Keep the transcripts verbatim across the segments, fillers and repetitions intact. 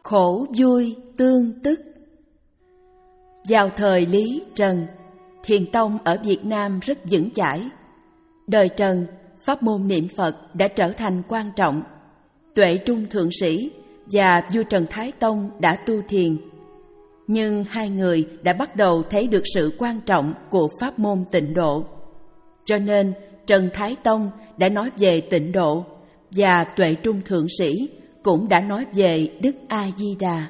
khổ vui tương tức. Vào thời Lý Trần, Thiền tông ở Việt Nam rất vững chãi. Đời Trần, pháp môn niệm Phật đã trở thành quan trọng. Tuệ Trung Thượng Sĩ và vua Trần Thái Tông đã tu thiền. Nhưng hai người đã bắt đầu thấy được sự quan trọng của pháp môn tịnh độ. Cho nên Trần Thái Tông đã nói về tịnh độ, và Tuệ Trung Thượng Sĩ cũng đã nói về Đức A-di-đà.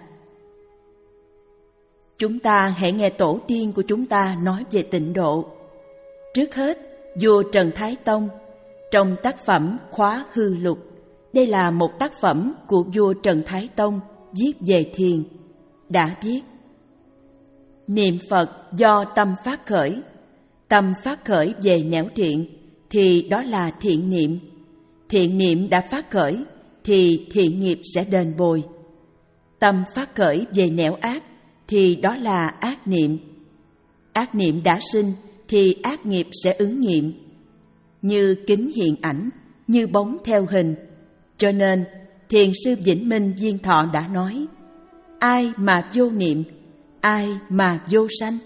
Chúng ta hãy nghe tổ tiên của chúng ta nói về tịnh độ. Trước hết, vua Trần Thái Tông, trong tác phẩm Khóa Hư Lục, đây là một tác phẩm của vua Trần Thái Tông viết về thiền, đã viết: niệm Phật do tâm phát khởi, tâm phát khởi về nẻo thiện thì đó là thiện niệm, thiện niệm đã phát khởi thì thiện nghiệp sẽ đền bồi. Tâm phát khởi về nẻo ác thì đó là ác niệm, ác niệm đã sinh thì ác nghiệp sẽ ứng nghiệm. Như kính hiện ảnh, như bóng theo hình. Cho nên Thiền sư Vĩnh Minh Viên Thọ đã nói: ai mà vô niệm, ai mà vô sanh.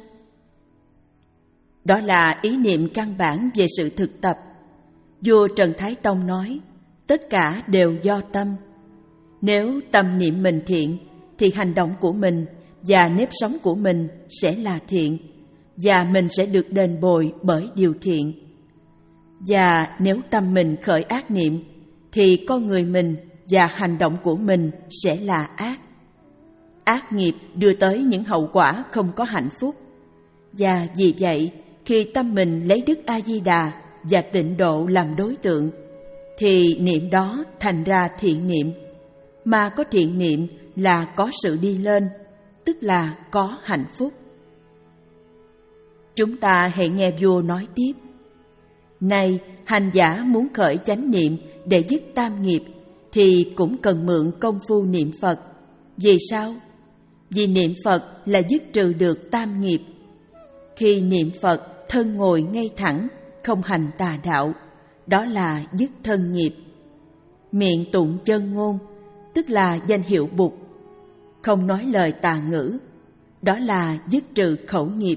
Đó là ý niệm căn bản về sự thực tập. Vua Trần Thái Tông nói tất cả đều do tâm. Nếu tâm niệm mình thiện thì hành động của mình và nếp sống của mình sẽ là thiện, và mình sẽ được đền bồi bởi điều thiện. Và nếu tâm mình khởi ác niệm thì con người mình và hành động của mình sẽ là ác. Ác nghiệp đưa tới những hậu quả không có hạnh phúc. Và vì vậy, khi tâm mình lấy Đức A-di-đà và tịnh độ làm đối tượng, thì niệm đó thành ra thiện niệm. Mà có thiện niệm là có sự đi lên, tức là có hạnh phúc. Chúng ta hãy nghe vua nói tiếp: này, hành giả muốn khởi chánh niệm để dứt tam nghiệp thì cũng cần mượn công phu niệm Phật. Vì sao? Vì niệm Phật là dứt trừ được tam nghiệp. Khi niệm Phật, thân ngồi ngay thẳng, không hành tà đạo, đó là dứt thân nghiệp. Miệng tụng chân ngôn, tức là danh hiệu Bụt, không nói lời tà ngữ, đó là dứt trừ khẩu nghiệp.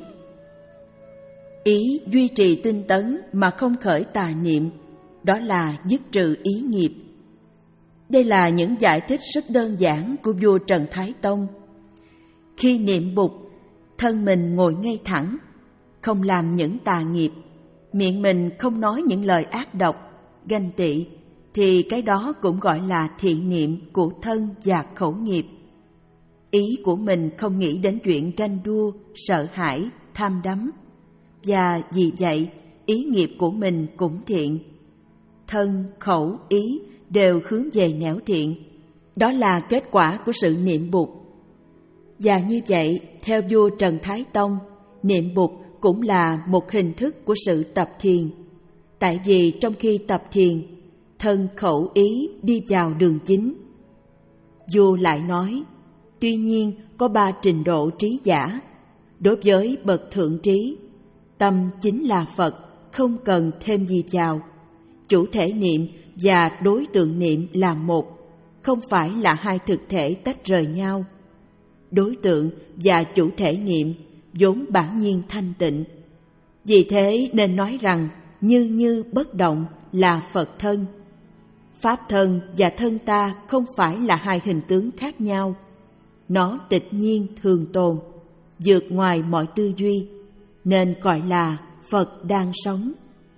Ý duy trì tinh tấn mà không khởi tà niệm, đó là dứt trừ ý nghiệp. Đây là những giải thích rất đơn giản của vua Trần Thái Tông. Khi niệm Bụt, thân mình ngồi ngay thẳng, không làm những tà nghiệp, miệng mình không nói những lời ác độc, ganh tị, thì cái đó cũng gọi là thiện niệm của thân và khẩu nghiệp. Ý của mình không nghĩ đến chuyện ganh đua, sợ hãi, tham đắm, và vì vậy ý nghiệp của mình cũng thiện. Thân, khẩu, ý đều hướng về nẻo thiện. Đó là kết quả của sự niệm Bụt. Và như vậy, theo vua Trần Thái Tông, niệm Bụt cũng là một hình thức của sự tập thiền. Tại vì trong khi tập thiền, thân khẩu ý đi vào đường chính. Vua lại nói, tuy nhiên có ba trình độ trí giả. Đối với bậc thượng trí, tâm chính là Phật, không cần thêm gì vào. Chủ thể niệm và đối tượng niệm là một, không phải là hai thực thể tách rời nhau. Đối tượng và chủ thể niệm vốn bản nhiên thanh tịnh. Vì thế nên nói rằng như như bất động là Phật thân. Pháp thân và thân ta không phải là hai hình tướng khác nhau. Nó tịch nhiên thường tồn, vượt ngoài mọi tư duy, nên gọi là Phật đang sống.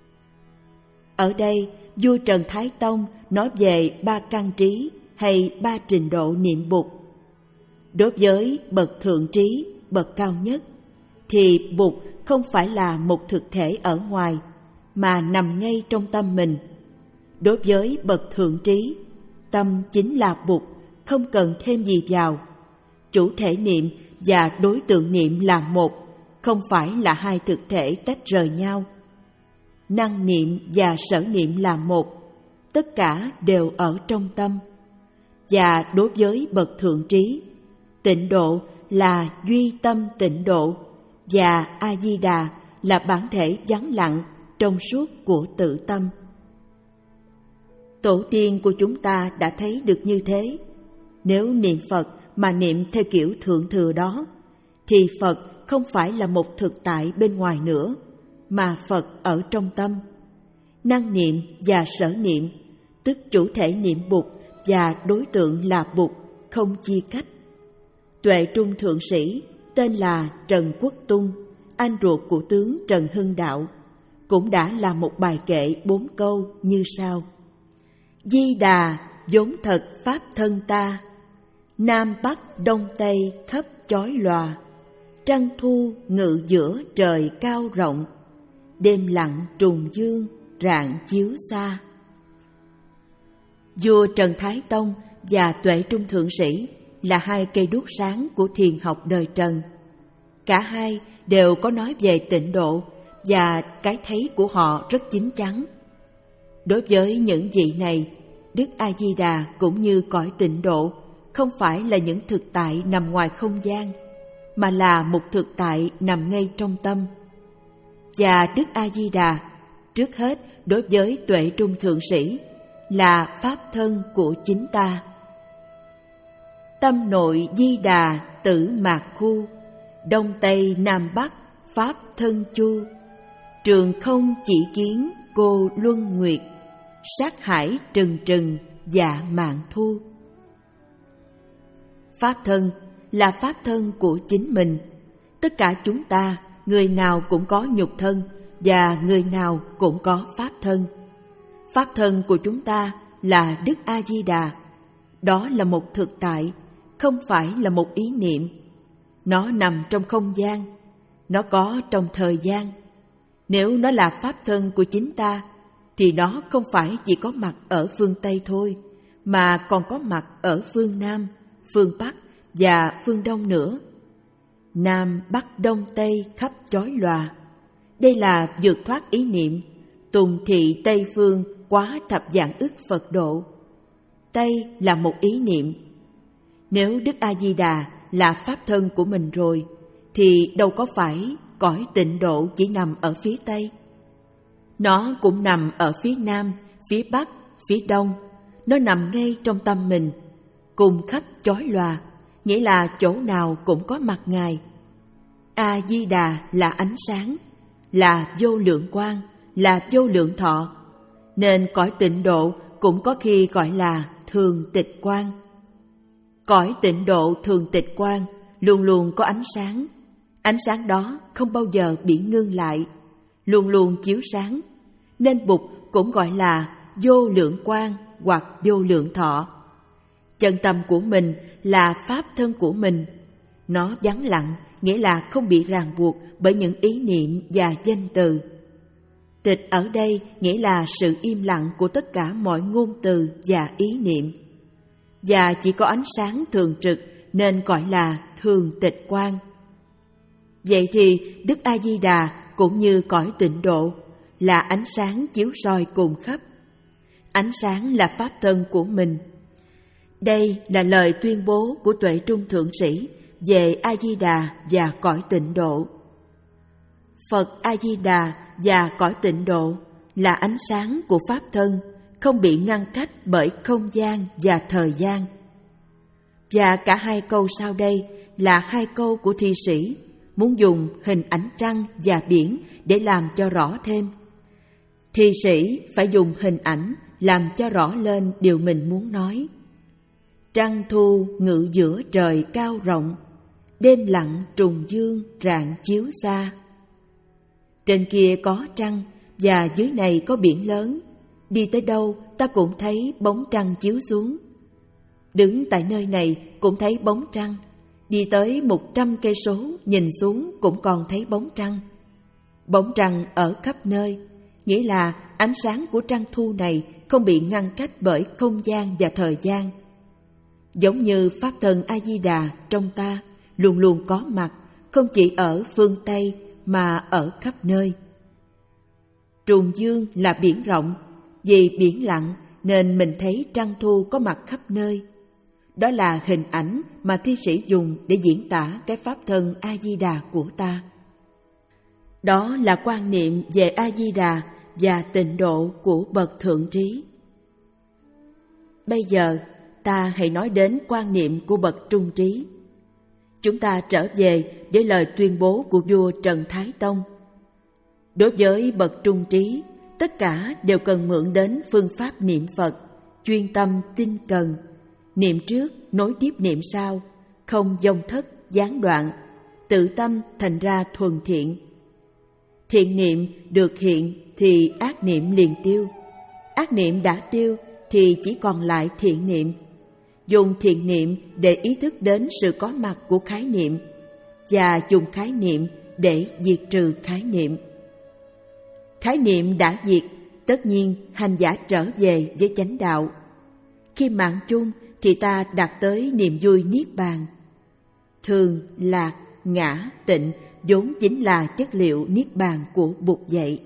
Ở đây, vua Trần Thái Tông nói về ba căn trí hay ba trình độ niệm Bụt. Đối với bậc thượng trí, bậc cao nhất, thì Bụt không phải là một thực thể ở ngoài, mà nằm ngay trong tâm mình. Đối với bậc thượng trí, tâm chính là Bụt, không cần thêm gì vào. Chủ thể niệm và đối tượng niệm là một, không phải là hai thực thể tách rời nhau. Năng niệm và sở niệm là một, tất cả đều ở trong tâm. Và đối với bậc thượng trí, tịnh độ là duy tâm tịnh độ, và A-di-đà là bản thể vắng lặng trong suốt của tự tâm. Tổ tiên của chúng ta đã thấy được như thế. Nếu niệm Phật mà niệm theo kiểu thượng thừa đó, thì Phật không phải là một thực tại bên ngoài nữa, mà Phật ở trong tâm. Năng niệm và sở niệm, tức chủ thể niệm Bụt và đối tượng là Bụt, không chia cách. Tuệ Trung thượng sĩ tên là Trần Quốc Tung, anh ruột của tướng Trần Hưng Đạo, cũng đã làm một bài kệ bốn câu như sau: Di Đà vốn thật pháp thân ta, Nam Bắc Đông Tây khắp chói lòa, trăng thu ngự giữa trời cao rộng, đêm lặng trùng dương rạng chiếu xa. Vua Trần Thái Tông và Tuệ Trung thượng sĩ là hai cây đuốc sáng của thiền học đời Trần. Cả hai đều có nói về tịnh độ và cái thấy của họ rất chín chắn. Đối với những vị này, Đức A Di Đà cũng như cõi tịnh độ không phải là những thực tại nằm ngoài không gian, mà là một thực tại nằm ngay trong tâm. Và Đức A Di Đà trước hết đối với Tuệ Trung thượng sĩ là pháp thân của chính ta. Tâm nội Di Đà tử mạc khu, Đông Tây Nam Bắc pháp thân chu, trường không chỉ kiến cô luân nguyệt, sát hải trừng trừng dạ mạng thu. Pháp thân là pháp thân của chính mình. Tất cả chúng ta, người nào cũng có nhục thân và người nào cũng có pháp thân. Pháp thân của chúng ta là Đức A Di Đà. Đó là một thực tại, không phải là một ý niệm. Nó nằm trong không gian, nó có trong thời gian. Nếu nó là pháp thân của chính ta, thì nó không phải chỉ có mặt ở phương Tây thôi, mà còn có mặt ở phương Nam, phương Bắc và phương Đông nữa. Nam, Bắc, Đông, Tây khắp chói lòa. Đây là vượt thoát ý niệm, tùng thị Tây phương quá thập vạn ức Phật độ. Tây là một ý niệm. Nếu Đức A Di Đà là pháp thân của mình rồi, thì đâu có phải cõi tịnh độ chỉ nằm ở phía Tây. Nó cũng nằm ở phía Nam, phía Bắc, phía Đông. Nó nằm ngay trong tâm mình, cùng khắp chói lòa, nghĩa là chỗ nào cũng có mặt Ngài. A Di Đà là ánh sáng, là vô lượng quang, là vô lượng thọ, nên cõi tịnh độ cũng có khi gọi là thường tịch quang. Cõi tịnh độ thường tịch quang luôn luôn có ánh sáng. Ánh sáng đó không bao giờ bị ngưng lại, luôn luôn chiếu sáng, nên Bụt cũng gọi là vô lượng quang hoặc vô lượng thọ. Chân tâm của mình là pháp thân của mình. Nó vắng lặng, nghĩa là không bị ràng buộc bởi những ý niệm và danh từ. Tịch ở đây nghĩa là sự im lặng của tất cả mọi ngôn từ và ý niệm. Và chỉ có ánh sáng thường trực nên gọi là thường tịch quang. Vậy thì Đức A Di Đà cũng như cõi tịnh độ là ánh sáng chiếu soi cùng khắp. Ánh sáng là pháp thân của mình. Đây là lời tuyên bố của Tuệ Trung thượng sĩ về A Di Đà và cõi tịnh độ. Phật A Di Đà và cõi tịnh độ là ánh sáng của pháp thân, không bị ngăn cách bởi không gian và thời gian. Và cả hai câu sau đây là hai câu của thi sĩ muốn dùng hình ảnh trăng và biển để làm cho rõ thêm. Thi sĩ phải dùng hình ảnh làm cho rõ lên điều mình muốn nói. Trăng thu ngự giữa trời cao rộng, đêm lặng trùng dương rạng chiếu xa. Trên kia có trăng và dưới này có biển lớn. Đi tới đâu ta cũng thấy bóng trăng chiếu xuống. Đứng tại nơi này cũng thấy bóng trăng. Đi tới một trăm cây số nhìn xuống cũng còn thấy bóng trăng. Bóng trăng ở khắp nơi, nghĩa là ánh sáng của trăng thu này không bị ngăn cách bởi không gian và thời gian. Giống như pháp thân A Di Đà trong ta luôn luôn có mặt, không chỉ ở phương Tây mà ở khắp nơi. Trùng dương là biển rộng, vì biển lặng nên mình thấy trăng thu có mặt khắp nơi. Đó là hình ảnh mà thi sĩ dùng để diễn tả cái pháp thân A Di Đà của ta. Đó là quan niệm về A Di Đà và tịnh độ của bậc thượng trí. Bây giờ, ta hãy nói đến quan niệm của bậc trung trí. Chúng ta trở về với lời tuyên bố của vua Trần Thái Tông. Đối với bậc trung trí, tất cả đều cần mượn đến phương pháp niệm Phật, chuyên tâm tinh cần, niệm trước nối tiếp niệm sau, không vong thất gián đoạn, tự tâm thành ra thuần thiện. Thiện niệm được hiện thì ác niệm liền tiêu, ác niệm đã tiêu thì chỉ còn lại thiện niệm. Dùng thiện niệm để ý thức đến sự có mặt của khái niệm, và dùng khái niệm để diệt trừ khái niệm. Khái niệm đã diệt, tất nhiên hành giả trở về với chánh đạo. Khi mạng chung thì ta đạt tới niềm vui niết bàn. Thường, lạc, ngã, tịnh vốn chính là chất liệu niết bàn của Bụt dạy.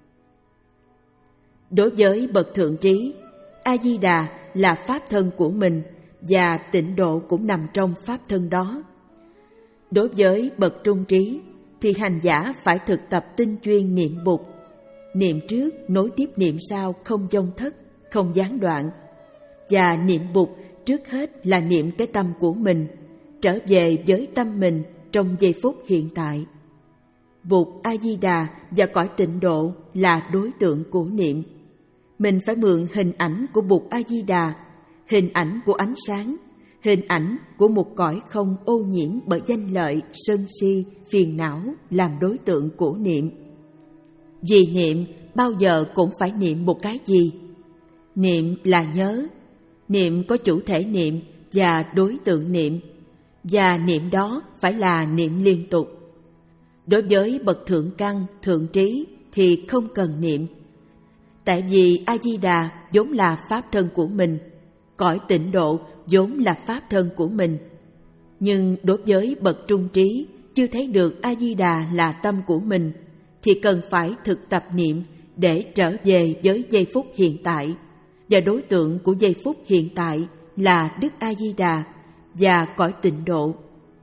Đối với bậc thượng trí, A-di-đà là pháp thân của mình, và tịnh độ cũng nằm trong pháp thân đó. Đối với bậc trung trí thì hành giả phải thực tập tinh chuyên niệm Bụt, niệm trước nối tiếp niệm sau, không vong thất, không gián đoạn. Và niệm Bụt trước hết là niệm cái tâm của mình, trở về với tâm mình trong giây phút hiện tại. Bụt A-di-đà và cõi tịnh độ là đối tượng của niệm. Mình phải mượn hình ảnh của Bụt A-di-đà, hình ảnh của ánh sáng, hình ảnh của một cõi không ô nhiễm bởi danh lợi, sân si, phiền não làm đối tượng của niệm. Vì niệm bao giờ cũng phải niệm một cái gì? Niệm là nhớ, niệm có chủ thể niệm và đối tượng niệm, và niệm đó phải là niệm liên tục. Đối với bậc thượng căn, thượng trí thì không cần niệm, tại vì A-di-đà vốn là pháp thân của mình, cõi tịnh độ vốn là pháp thân của mình. Nhưng đối với bậc trung trí chưa thấy được A-di-đà là tâm của mình thì cần phải thực tập niệm để trở về với giây phút hiện tại, và đối tượng của giây phút hiện tại là Đức A-di-đà và cõi tịnh độ.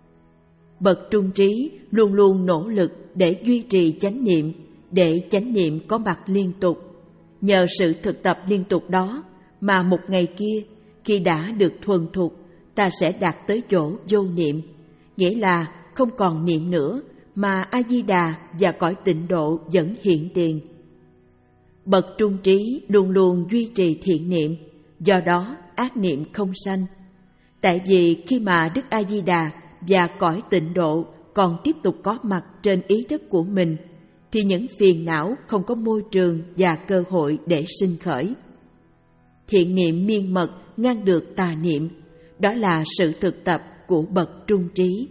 Bậc trung trí luôn luôn nỗ lực để duy trì chánh niệm, để chánh niệm có mặt liên tục. Nhờ sự thực tập liên tục đó mà một ngày kia, khi đã được thuần thục, ta sẽ đạt tới chỗ vô niệm, nghĩa là không còn niệm nữa mà A-di-đà và cõi tịnh độ vẫn hiện tiền. Bậc trung trí luôn luôn duy trì thiện niệm, do đó ác niệm không sanh. Tại vì khi mà Đức A-di-đà và cõi tịnh độ còn tiếp tục có mặt trên ý thức của mình, thì những phiền não không có môi trường và cơ hội để sinh khởi. Thiện niệm miên mật ngăn được tà niệm, đó là sự thực tập của bậc trung trí.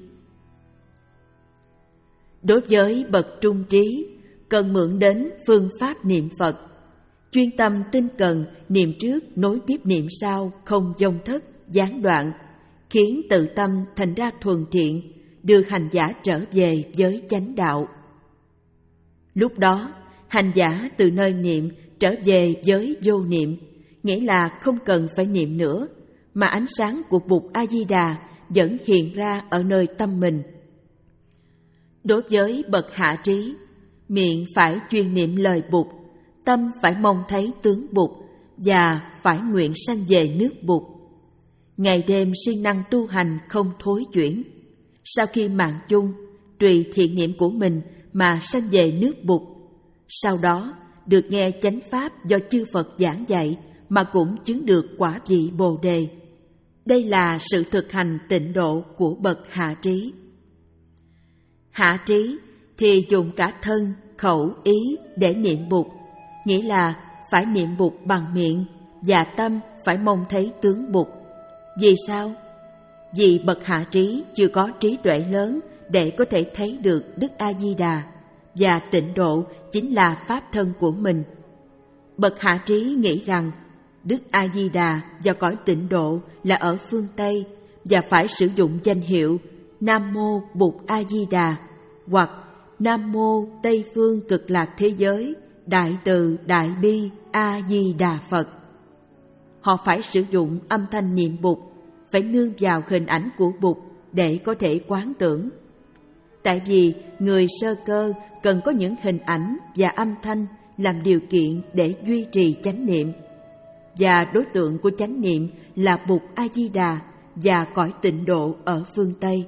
Đối với bậc trung trí, cần mượn đến phương pháp niệm Phật, chuyên tâm tinh cần, niệm trước nối tiếp niệm sau, không vong thất, gián đoạn, khiến tự tâm thành ra thuần thiện, đưa hành giả trở về với chánh đạo. Lúc đó, hành giả từ nơi niệm trở về với vô niệm, nghĩa là không cần phải niệm nữa, mà ánh sáng của Bụt A-di-đà vẫn hiện ra ở nơi tâm mình. Đối với bậc hạ trí, miệng phải chuyên niệm lời Bụt, tâm phải mong thấy tướng Bụt và phải nguyện sanh về nước Bụt. Ngày đêm siêng năng tu hành không thối chuyển. Sau khi mạng chung, tùy thiện niệm của mình mà sanh về nước Bụt. Sau đó, được nghe chánh pháp do chư Phật giảng dạy mà cũng chứng được quả vị Bồ Đề. Đây là sự thực hành tịnh độ của bậc hạ trí. Hạ trí thì dùng cả thân, khẩu, ý để niệm Bụt, nghĩa là phải niệm Bụt bằng miệng và tâm phải mong thấy tướng Bụt. Vì sao? Vì bậc hạ trí chưa có trí tuệ lớn để có thể thấy được Đức A-di-đà, và tịnh độ chính là pháp thân của mình. Bậc hạ trí nghĩ rằng Đức A-di-đà và cõi tịnh độ là ở phương Tây và phải sử dụng danh hiệu Nam Mô Bụt A-di-đà hoặc Nam Mô Tây Phương Cực Lạc Thế Giới Đại Từ Đại Bi A-di-đà Phật. Họ phải sử dụng âm thanh niệm Bụt, phải nương vào hình ảnh của Bụt để có thể quán tưởng. Tại vì người sơ cơ cần có những hình ảnh và âm thanh làm điều kiện để duy trì chánh niệm. và đối tượng của chánh niệm là Bụt A-di-đà và cõi tịnh độ ở phương Tây.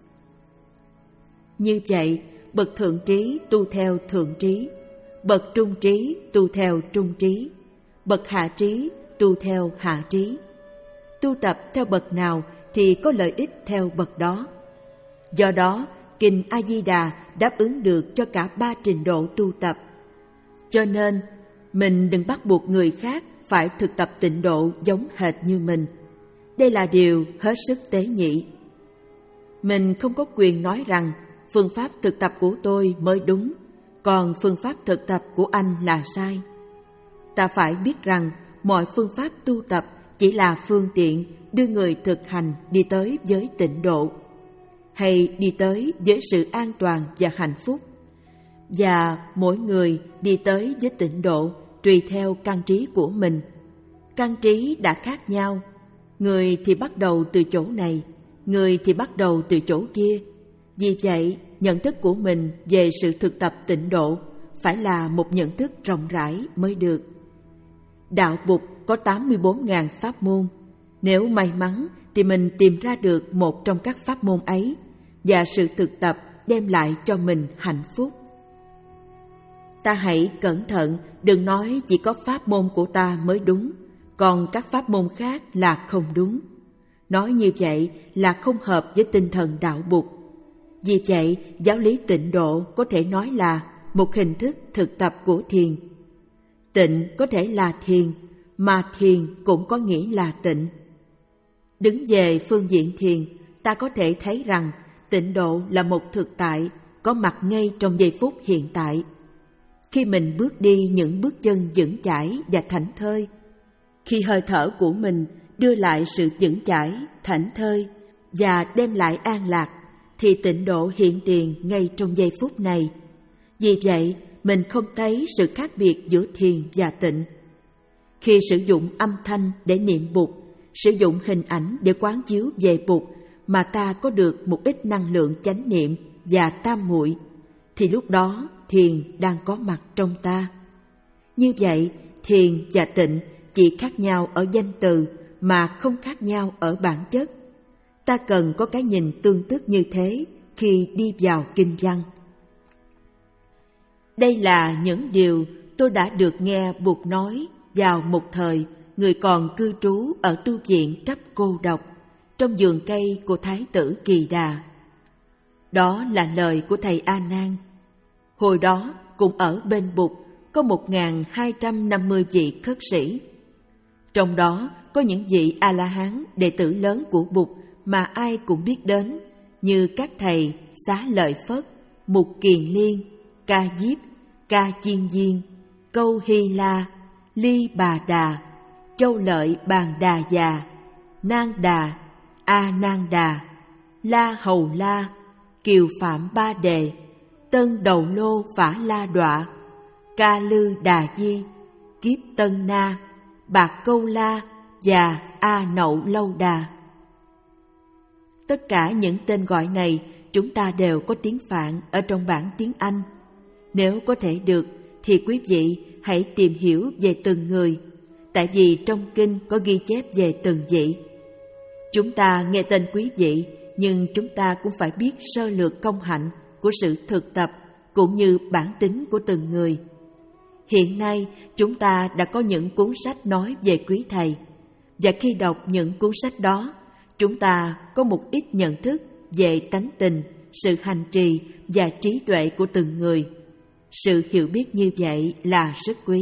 Như vậy, bậc thượng trí tu theo thượng trí, bậc trung trí tu theo trung trí, bậc hạ trí tu theo hạ trí. Tu tập theo bậc nào thì có lợi ích theo bậc đó. Do đó, Kinh A-di-đà đáp ứng được cho cả ba trình độ tu tập. Cho nên, mình đừng bắt buộc người khác phải thực tập tịnh độ giống hệt như mình. Đây là điều hết sức tế nhị. Mình không có quyền nói rằng phương pháp thực tập của tôi mới đúng, còn phương pháp thực tập của anh là sai. Ta phải biết rằng mọi phương pháp tu tập chỉ là phương tiện đưa người thực hành đi tới giới tịnh độ, hay đi tới với sự an toàn và hạnh phúc. Và mỗi người đi tới với tịnh độ tùy theo căn trí của mình. Căn trí đã khác nhau, người thì bắt đầu từ chỗ này, người thì bắt đầu từ chỗ kia. Vì vậy, nhận thức của mình về sự thực tập tịnh độ phải là một nhận thức rộng rãi mới được. Đạo Bụt có tám mươi bốn nghìn pháp môn. Nếu may mắn thì mình tìm ra được một trong các pháp môn ấy, và sự thực tập đem lại cho mình hạnh phúc. Ta hãy cẩn thận, đừng nói chỉ có pháp môn của ta mới đúng, còn các pháp môn khác là không đúng. Nói như vậy là không hợp với tinh thần đạo Bụt. Vì vậy, giáo lý tịnh độ có thể nói là một hình thức thực tập của thiền. Tịnh có thể là thiền, mà thiền cũng có nghĩa là tịnh. Đứng về phương diện thiền, ta có thể thấy rằng tịnh độ là một thực tại có mặt ngay trong giây phút hiện tại. Khi mình bước đi những bước chân vững chãi và thảnh thơi, khi hơi thở của mình đưa lại sự vững chãi, thảnh thơi và đem lại an lạc, thì tịnh độ hiện tiền ngay trong giây phút này. Vì vậy, mình không thấy sự khác biệt giữa thiền và tịnh. Khi sử dụng âm thanh để niệm Bụt, sử dụng hình ảnh để quán chiếu về Bụt mà ta có được một ít năng lượng chánh niệm và tam muội, thì lúc đó thiền đang có mặt trong ta. Như vậy, thiền và tịnh chỉ khác nhau ở danh từ mà không khác nhau ở bản chất. Ta cần có cái nhìn tương tức như thế khi đi vào kinh văn. Đây là những điều tôi đã được nghe Bụt nói vào một thời người còn cư trú ở tu viện cấp cô độc trong vườn cây của Thái tử Kỳ Đà. Đó là lời của thầy A Nan. Hồi đó cùng ở bên Bụt có một nghìn hai trăm năm mươi vị khất sĩ. Trong đó có những vị A-la-hán đệ tử lớn của Bụt mà ai cũng biết đến, như các thầy Xá Lợi Phất, Mục Kiền Liên, Ca Diếp, Ca Chiên Diên, Câu Hy La, Ly Bà Đà, Châu Lợi Bàn Đà Già, Nang Đà, A Nan Đà, La Hầu La, Kiều Phạm Ba Đề, Tân Đầu Lô Phả La Đọa, Ca Lư Đà Di, Kiếp Tân Na, Bạc Câu La và A Nậu Lâu Đà. Tất cả những tên gọi này chúng ta đều có tiếng Phạn ở trong bản tiếng Anh. Nếu có thể được thì quý vị hãy tìm hiểu về từng người, tại vì trong kinh có ghi chép về từng vị. Chúng ta nghe tên quý vị, nhưng chúng ta cũng phải biết sơ lược công hạnh của sự thực tập cũng như bản tính của từng người. Hiện nay chúng ta đã có những cuốn sách nói về quý thầy, và khi đọc những cuốn sách đó, chúng ta có một ít nhận thức về tánh tình, sự hành trì và trí tuệ của từng người. Sự hiểu biết như vậy là rất quý.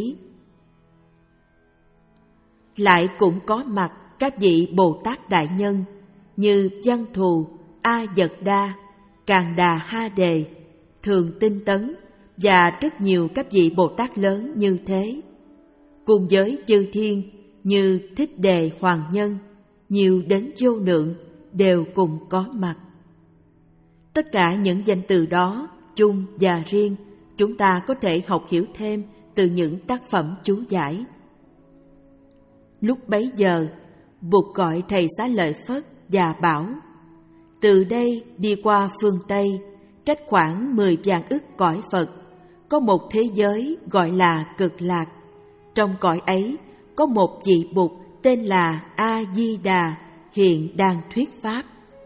Lại cũng có mặt các vị Bồ Tát Đại Nhân như Văn Thù, A Dật Đa, Càn Đà Ha Đề, Thường Tinh Tấn và rất nhiều các vị Bồ Tát lớn như thế. Cùng với chư thiên như Thích Đề Hoàng Nhân, nhiều đến vô lượng đều cùng có mặt. Tất cả những danh từ đó, chung và riêng, chúng ta có thể học hiểu thêm từ những tác phẩm chú giải. Lúc bấy giờ, Bụt gọi thầy Xá Lợi Phất và bảo: từ đây đi qua phương Tây, cách khoảng mười vạn ức cõi Phật, có một thế giới gọi là Cực Lạc. Trong cõi ấy, có một vị Bụt tên là A-di-đà hiện đang thuyết pháp.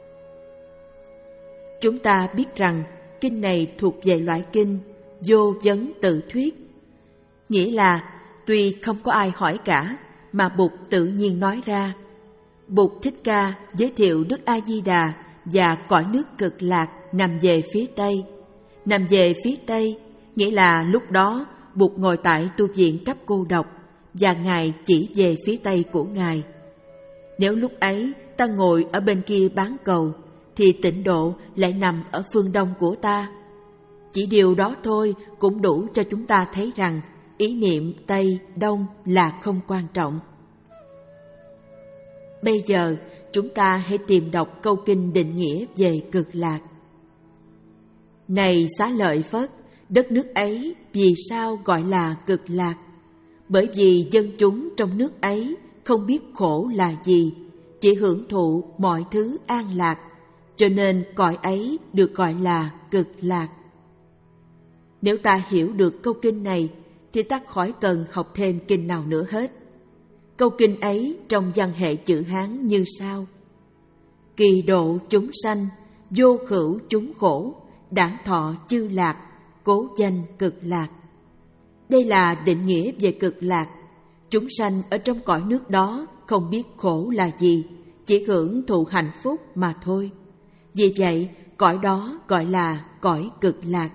Chúng ta biết rằng kinh này thuộc về loại kinh vô vấn tự thuyết, nghĩa là tuy không có ai hỏi cả mà Bụt tự nhiên nói ra. Bụt Thích Ca giới thiệu Đức A-di-đà và cõi nước Cực Lạc nằm về phía Tây. Nằm về phía Tây nghĩa là lúc đó Bụt ngồi tại tu viện cấp cô độc và Ngài chỉ về phía Tây của Ngài. Nếu lúc ấy ta ngồi ở bên kia bán cầu thì tịnh độ lại nằm ở phương Đông của ta. Chỉ điều đó thôi cũng đủ cho chúng ta thấy rằng ý niệm Tây, Đông là không quan trọng. Bây giờ chúng ta hãy tìm đọc câu kinh định nghĩa về Cực Lạc. Này Xá Lợi Phất, đất nước ấy vì sao gọi là Cực Lạc? Bởi vì dân chúng trong nước ấy không biết khổ là gì, chỉ hưởng thụ mọi thứ an lạc, cho nên cõi ấy được gọi là Cực Lạc. Nếu ta hiểu được câu kinh này thì ta khỏi cần học thêm kinh nào nữa hết. Câu kinh ấy trong văn hệ chữ Hán như sau: Kỳ độ chúng sanh, vô khửu chúng khổ, đản thọ chư lạc, cố danh Cực Lạc. Đây là định nghĩa về Cực Lạc. Chúng sanh ở trong cõi nước đó không biết khổ là gì, chỉ hưởng thụ hạnh phúc mà thôi. Vì vậy, cõi đó gọi là cõi Cực Lạc.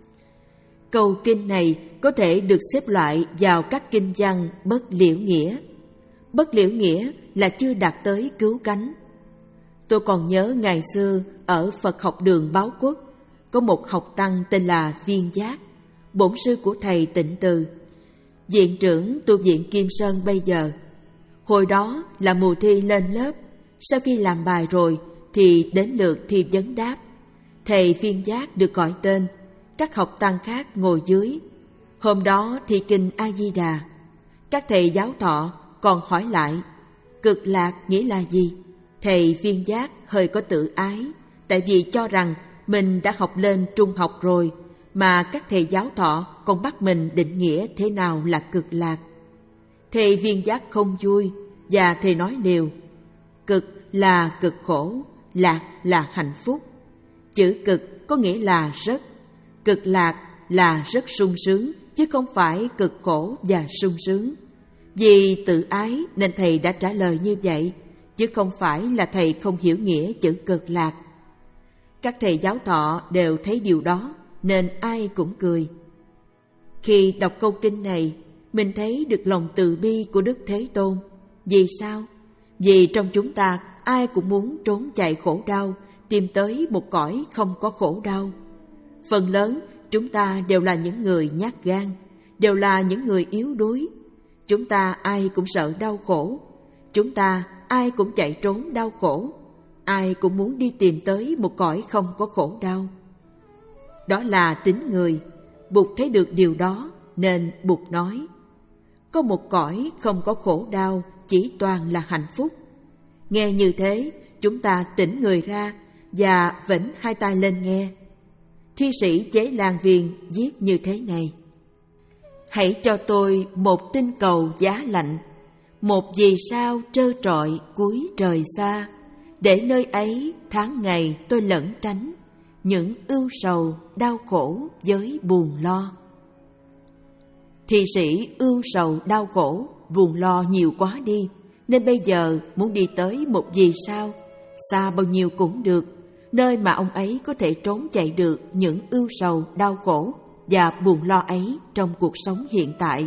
Câu kinh này có thể được xếp loại vào các kinh văn bất liễu nghĩa. Bất liễu nghĩa là chưa đạt tới cứu cánh. Tôi còn nhớ ngày xưa ở Phật học đường Báo Quốc, có một học tăng tên là Viên Giác, bổn sư của thầy Tịnh Từ, viện trưởng tu viện Kim Sơn bây giờ. Hồi đó là mùa thi lên lớp, sau khi làm bài rồi thì đến lượt thi vấn đáp. Thầy Viên Giác được gọi tên, các học tăng khác ngồi dưới. Hôm đó thi kinh A-di-đà. Các thầy giáo thọ còn hỏi lại Cực Lạc nghĩa là gì? Thầy Viên Giác hơi có tự ái, tại vì cho rằng mình đã học lên trung học rồi mà các thầy giáo thọ còn bắt mình định nghĩa thế nào là Cực Lạc. Thầy Viên Giác không vui và thầy nói liều: Cực là cực khổ, lạc là hạnh phúc. Chữ cực có nghĩa là rất, Cực Lạc là rất sung sướng chứ không phải cực khổ và sung sướng. Vì tự ái nên thầy đã trả lời như vậy, chứ không phải là thầy không hiểu nghĩa chữ Cực Lạc. Các thầy giáo thọ đều thấy điều đó nên ai cũng cười. Khi đọc câu kinh này, mình thấy được lòng từ bi của Đức Thế Tôn. Vì sao? Vì trong chúng ta ai cũng muốn trốn chạy khổ đau, tìm tới một cõi không có khổ đau. Phần lớn chúng ta đều là những người nhát gan, đều là những người yếu đuối. Chúng ta ai cũng sợ đau khổ, chúng ta ai cũng chạy trốn đau khổ, ai cũng muốn đi tìm tới một cõi không có khổ đau. Đó là tính người. Bụt thấy được điều đó nên Bụt nói: có một cõi không có khổ đau, chỉ toàn là hạnh phúc. Nghe như thế, chúng ta tỉnh người ra và vểnh hai tay lên nghe. Thi sĩ Chế Lan Viên viết như thế này: hãy cho tôi một tinh cầu giá lạnh, một vì sao trơ trọi cuối trời xa, để nơi ấy tháng ngày tôi lẩn tránh những ưu sầu đau khổ với buồn lo. Thi sĩ ưu sầu đau khổ, buồn lo nhiều quá đi, nên bây giờ muốn đi tới một vì sao, xa bao nhiêu cũng được, nơi mà ông ấy có thể trốn chạy được những ưu sầu đau khổ và buồn lo ấy trong cuộc sống hiện tại.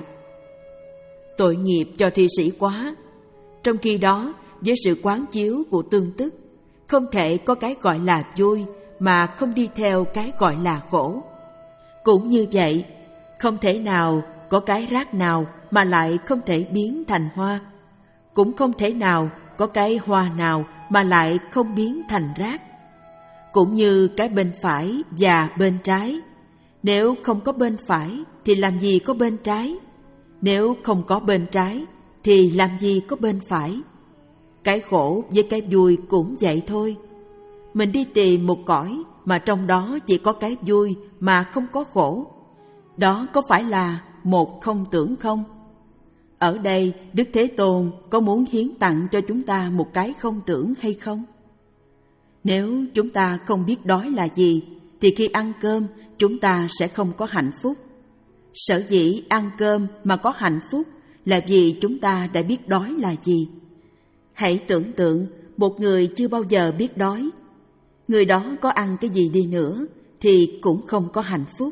Tội nghiệp cho thi sĩ quá. Trong khi đó, với sự quán chiếu của tương tức, không thể có cái gọi là vui mà không đi theo cái gọi là khổ. Cũng như vậy, không thể nào có cái rác nào mà lại không thể biến thành hoa. Cũng không thể nào có cái hoa nào mà lại không biến thành rác. Cũng như cái bên phải và bên trái. Nếu không có bên phải thì làm gì có bên trái? Nếu không có bên trái thì làm gì có bên phải? Cái khổ với cái vui cũng vậy thôi. Mình đi tìm một cõi mà trong đó chỉ có cái vui mà không có khổ. Đó có phải là một không tưởng không? Ở đây Đức Thế Tôn có muốn hiến tặng cho chúng ta một cái không tưởng hay không? Nếu chúng ta không biết đói là gì, thì khi ăn cơm chúng ta sẽ không có hạnh phúc. Sở dĩ ăn cơm mà có hạnh phúc là vì chúng ta đã biết đói là gì. Hãy tưởng tượng một người chưa bao giờ biết đói. Người đó có ăn cái gì đi nữa thì cũng không có hạnh phúc.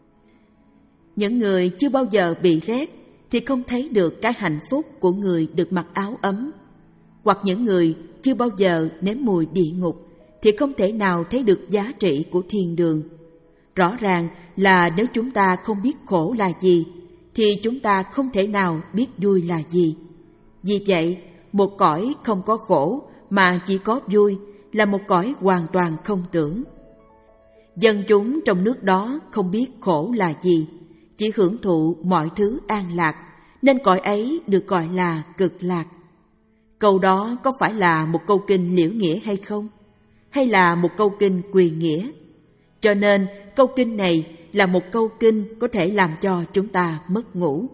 Những người chưa bao giờ bị rét thì không thấy được cái hạnh phúc của người được mặc áo ấm. Hoặc những người chưa bao giờ nếm mùi địa ngục thì không thể nào thấy được giá trị của thiên đường. Rõ ràng là nếu chúng ta không biết khổ là gì, thì chúng ta không thể nào biết vui là gì. Vì vậy, một cõi không có khổ mà chỉ có vui là một cõi hoàn toàn không tưởng. Dân chúng trong nước đó không biết khổ là gì, chỉ hưởng thụ mọi thứ an lạc, nên cõi ấy được gọi là cực lạc. Câu đó có phải là một câu kinh liễu nghĩa hay không? Hay là một câu kinh quyền nghĩa? Cho nên câu kinh này là một câu kinh có thể làm cho chúng ta mất ngủ.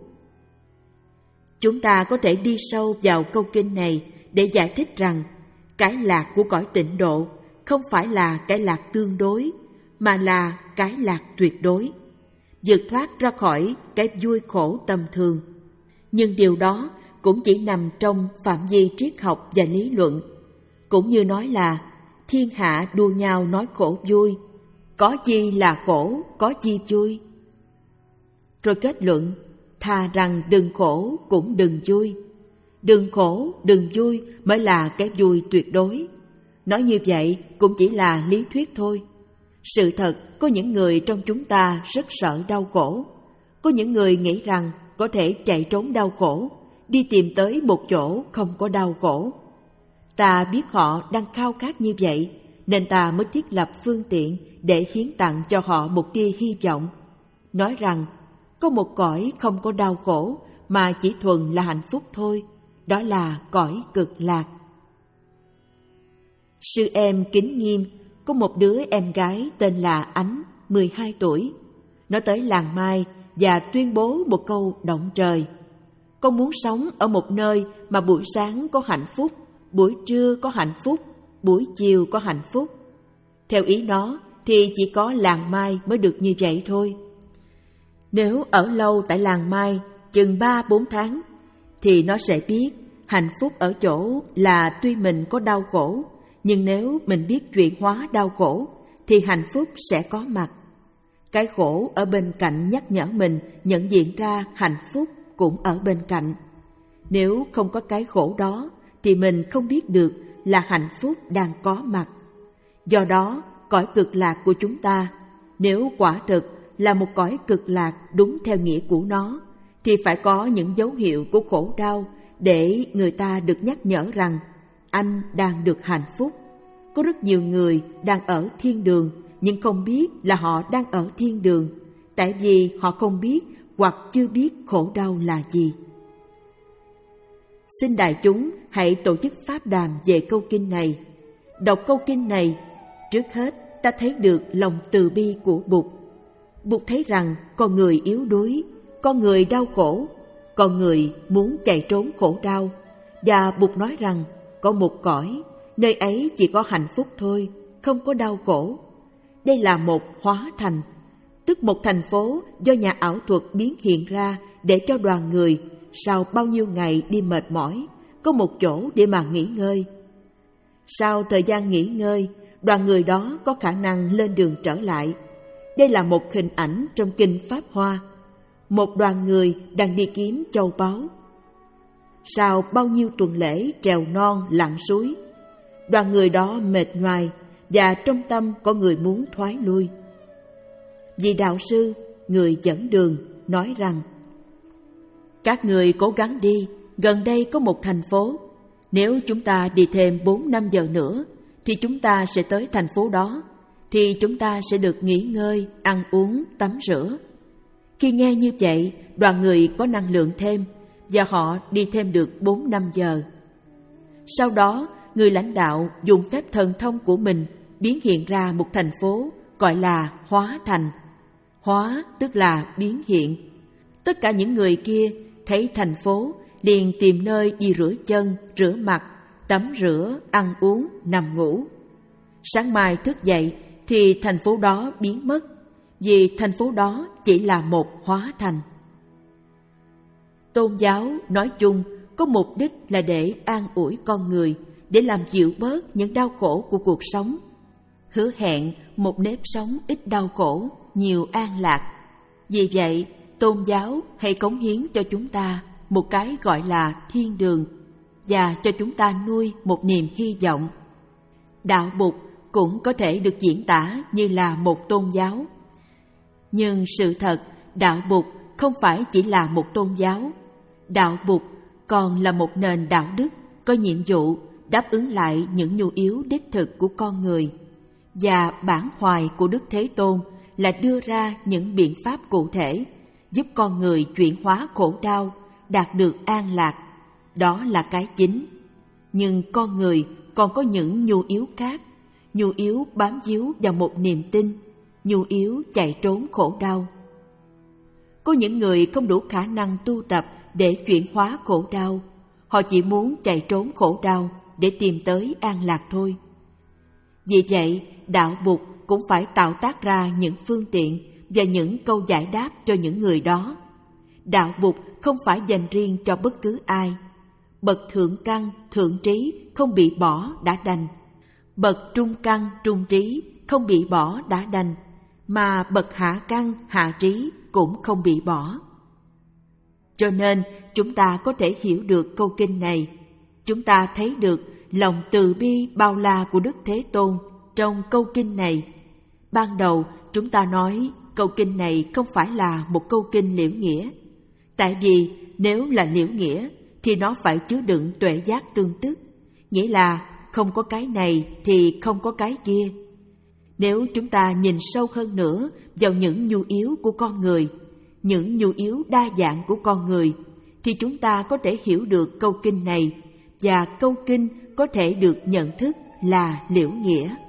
Chúng ta có thể đi sâu vào câu kinh này để giải thích rằng cái lạc của cõi tịnh độ không phải là cái lạc tương đối, mà là cái lạc tuyệt đối, vượt thoát ra khỏi cái vui khổ tầm thường. Nhưng điều đó cũng chỉ nằm trong phạm vi triết học và lý luận. Cũng như nói là thiên hạ đua nhau nói khổ vui, có chi là khổ, có chi vui. Rồi kết luận, thà rằng đừng khổ cũng đừng vui. Đừng khổ, đừng vui mới là cái vui tuyệt đối. Nói như vậy cũng chỉ là lý thuyết thôi. Sự thật, có những người trong chúng ta rất sợ đau khổ. Có những người nghĩ rằng có thể chạy trốn đau khổ, đi tìm tới một chỗ không có đau khổ. Ta biết họ đang khao khát như vậy, nên ta mới thiết lập phương tiện để hiến tặng cho họ một tia hy vọng. Nói rằng, có một cõi không có đau khổ mà chỉ thuần là hạnh phúc thôi, đó là cõi cực lạc. Sư em Kính Nghiêm có một đứa em gái tên là Ánh, mười hai tuổi. Nó tới làng Mai và tuyên bố một câu động trời. Con muốn sống ở một nơi mà buổi sáng có hạnh phúc, buổi trưa có hạnh phúc, buổi chiều có hạnh phúc. Theo ý nó thì chỉ có làng Mai mới được như vậy thôi. Nếu ở lâu tại làng Mai chừng ba bốn tháng thì nó sẽ biết hạnh phúc ở chỗ là tuy mình có đau khổ, nhưng nếu mình biết chuyển hóa đau khổ thì hạnh phúc sẽ có mặt. Cái khổ ở bên cạnh nhắc nhở mình nhận diện ra hạnh phúc cũng ở bên cạnh. Nếu không có cái khổ đó thì mình không biết được là hạnh phúc đang có mặt. Do đó, cõi cực lạc của chúng ta, nếu quả thực là một cõi cực lạc đúng theo nghĩa của nó, thì phải có những dấu hiệu của khổ đau để người ta được nhắc nhở rằng anh đang được hạnh phúc. Có rất nhiều người đang ở thiên đường nhưng không biết là họ đang ở thiên đường, tại vì họ không biết hoặc chưa biết khổ đau là gì. Xin đại chúng hãy tổ chức pháp đàm về câu kinh này. Đọc câu kinh này, trước hết ta thấy được lòng từ bi của Bụt. Bụt thấy rằng con người yếu đuối, con người đau khổ, con người muốn chạy trốn khổ đau, và Bụt nói rằng có một cõi, nơi ấy chỉ có hạnh phúc thôi, không có đau khổ. Đây là một hóa thành, tức một thành phố do nhà ảo thuật biến hiện ra để cho đoàn người sau bao nhiêu ngày đi mệt mỏi có một chỗ để mà nghỉ ngơi. Sau thời gian nghỉ ngơi, đoàn người đó có khả năng lên đường trở lại. Đây là một hình ảnh trong kinh Pháp Hoa. Một đoàn người đang đi kiếm châu báu. Sau bao nhiêu tuần lễ trèo non lặn suối, đoàn người đó mệt nhoài và trong tâm có người muốn thoái lui. Vị đạo sư, người dẫn đường, nói rằng: các người cố gắng đi, gần đây có một thành phố. Nếu chúng ta đi thêm bốn năm giờ nữa thì chúng ta sẽ tới thành phố đó, thì chúng ta sẽ được nghỉ ngơi, ăn uống, tắm rửa. Khi nghe như vậy, đoàn người có năng lượng thêm và họ đi thêm được bốn năm giờ. Sau đó, người lãnh đạo dùng phép thần thông của mình biến hiện ra một thành phố gọi là Hóa Thành. Hóa tức là biến hiện. Tất cả những người kia thấy thành phố liền tìm nơi đi rửa chân, rửa mặt, tắm rửa, ăn uống, nằm ngủ. Sáng mai thức dậy thì thành phố đó biến mất, vì thành phố đó chỉ là một hóa thành. Tôn giáo nói chung có mục đích là để an ủi con người, để làm dịu bớt những đau khổ của cuộc sống, hứa hẹn một nếp sống ít đau khổ, nhiều an lạc. Vì vậy, tôn giáo hay cống hiến cho chúng ta một cái gọi là thiên đường và cho chúng ta nuôi một niềm hy vọng. Đạo Bụt cũng có thể được diễn tả như là một tôn giáo. Nhưng sự thật, đạo Bụt không phải chỉ là một tôn giáo. Đạo Bụt còn là một nền đạo đức có nhiệm vụ đáp ứng lại những nhu yếu đích thực của con người. Và bản hoài của Đức Thế Tôn là đưa ra những biện pháp cụ thể giúp con người chuyển hóa khổ đau, đạt được an lạc. Đó là cái chính. Nhưng con người còn có những nhu yếu khác, nhu yếu bám víu vào một niềm tin, nhu yếu chạy trốn khổ đau. Có những người không đủ khả năng tu tập để chuyển hóa khổ đau. Họ chỉ muốn chạy trốn khổ đau để tìm tới an lạc thôi. Vì vậy, đạo Bụt cũng phải tạo tác ra những phương tiện và những câu giải đáp cho những người đó. Đạo Bụt không phải dành riêng cho bất cứ ai. Bậc thượng căn, thượng trí không bị bỏ đã đành. Bậc trung căn, trung trí không bị bỏ đã đành. Mà bậc hạ căn, hạ trí cũng không bị bỏ. Cho nên chúng ta có thể hiểu được câu kinh này. Chúng ta thấy được lòng từ bi bao la của Đức Thế Tôn trong câu kinh này. Ban đầu chúng ta nói câu kinh này không phải là một câu kinh liễu nghĩa. Tại vì nếu là liễu nghĩa thì nó phải chứa đựng tuệ giác tương tức, nghĩa là không có cái này thì không có cái kia. Nếu chúng ta nhìn sâu hơn nữa vào những nhu yếu của con người, những nhu yếu đa dạng của con người, thì chúng ta có thể hiểu được câu kinh này, và câu kinh có thể được nhận thức là liễu nghĩa.